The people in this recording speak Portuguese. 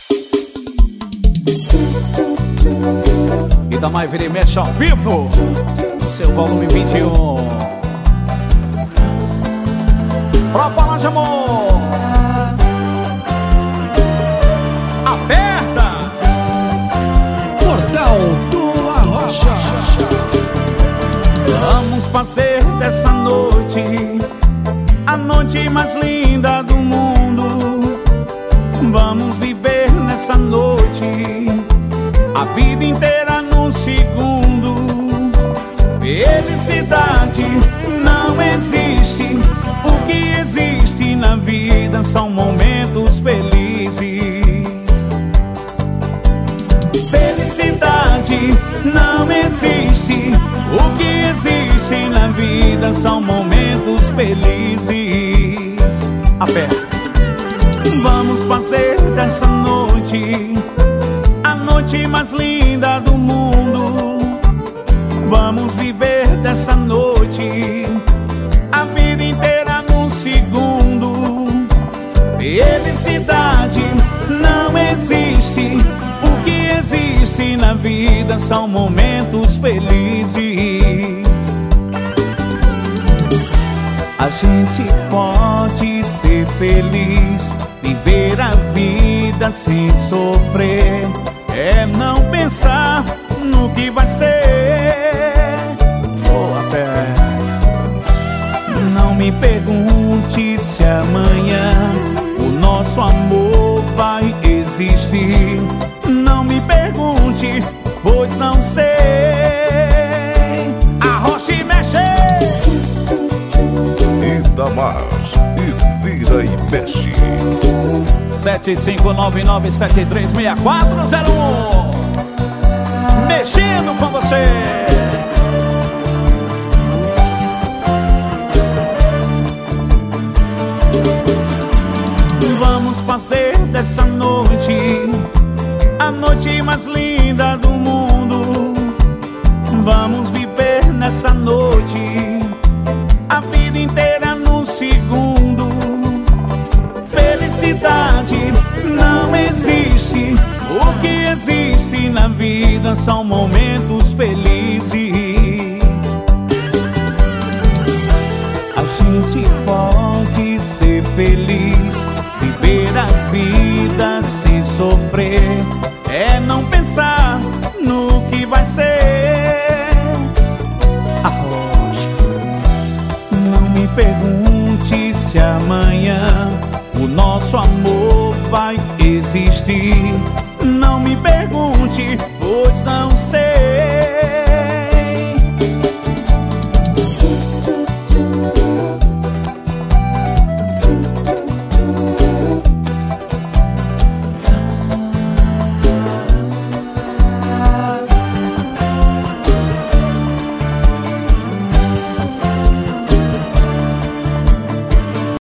Itamar Vira e Mexe ao vivo, seu volume 21. Pra falar de amor, aperta Portal do Arrocha. Vamos fazer dessa noite a noite mais linda do mundo. Vamos viver nessa noite a vida inteira num segundo. Felicidade não existe. O que existe na vida são momentos felizes. Felicidade não existe. O que existe na vida são momentos felizes. Aperta. Vamos fazer dessa noite a noite mais linda do mundo. Vamos viver dessa noite a vida inteira num segundo. Felicidade não existe. O que existe na vida são momentos felizes. A gente pode ser feliz, viver a vida sem sofrer. É não pensar no que vai ser. Boa fé. Não me pergunte se amanhã o nosso amor vai existir. Não me pergunte, pois não sei. Arrocha e mexe. Itamar e Vira e Mexe. 7599736401. Mexendo com você. Vamos fazer dessa noite a noite mais linda do mundo. Vamos viver nessa noite a vida inteira num segundo. Felicidade não existe. O que existe na vida são momentos felizes. A gente pode ser feliz, viver a vida sem sofrer. É não pensar no que vai ser. Arrocha. Não me pergunte se amanhã o nosso amor vai existir. Não me pergunte, pois não sei.